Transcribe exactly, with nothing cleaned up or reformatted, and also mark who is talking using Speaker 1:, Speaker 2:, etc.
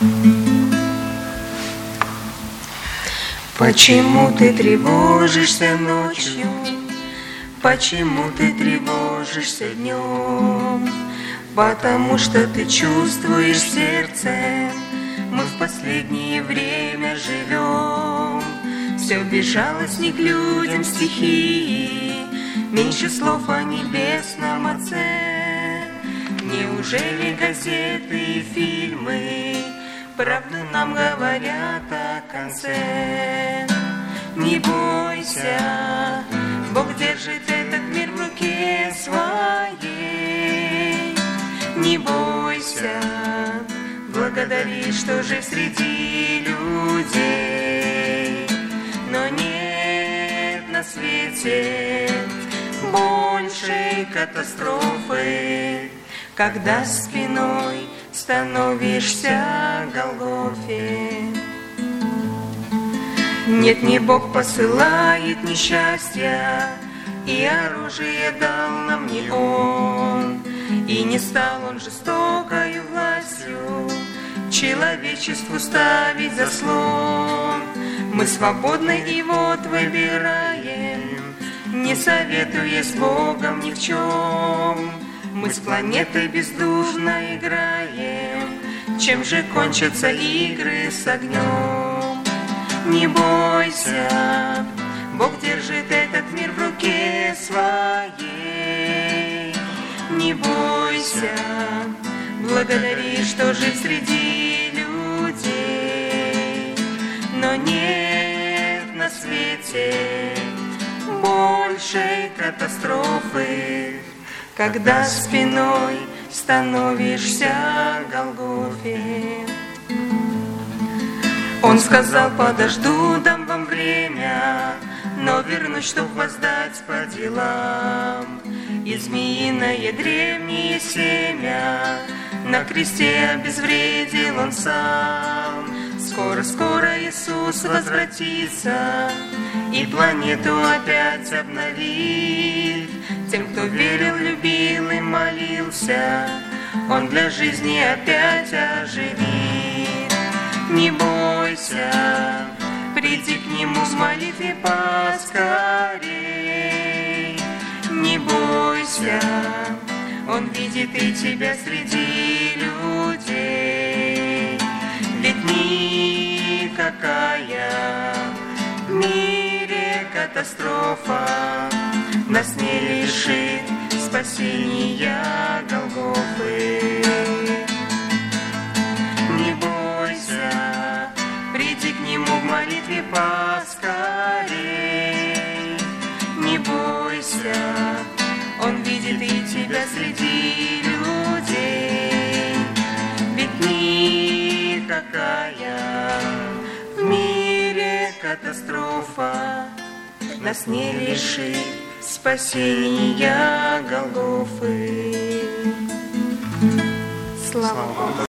Speaker 1: Почему ты тревожишься ночью? Почему ты тревожишься днем? Потому что ты чувствуешь сердцем, мы в последнее время живем. Все безжалостней к людям стихии, меньше слов о небесном Отце. Неужели газеты и фильмы правду нам говорят о конце? Не бойся, Бог держит этот мир в руке своей. Не бойся, благодари, что же среди людей. Но нет на свете большей катастрофы, когда спиной становишься Голгофе. Нет, не Бог посылает несчастья, и оружие дал нам не Он, и не стал Он жестокою властью человечеству ставить заслон. Мы свободны и вот выбираем, не советуясь с Богом ни в чем. Мы с планетой бездушно играем, чем же кончатся игры с огнем? Не бойся, Бог держит этот мир в руке своей. Не бойся, благодари, что жив среди людей. Но нет на свете большей катастрофы, когда спиной становишься Голгофе. Он сказал: подожду, дам вам время, но вернусь, чтоб воздать по делам. И змеиное древнее семя на кресте обезвредил Он сам. Скоро-скоро Иисус возвратится и планету опять обновит. Тем, кто верил, любил и молился, Он для жизни опять оживит. Не бойся, приди к Нему с молитвой поскорей. Не бойся, Он видит и тебя среди людей. Ведь никакая в мире катастрофа нас не лишит спасения Голгофы. Не бойся, приди к Нему в молитве поскорей. Не бойся, Он видит и тебя среди людей. Ведь никакая в мире катастрофа нас не лишит спасения Голгофы. Слава Богу.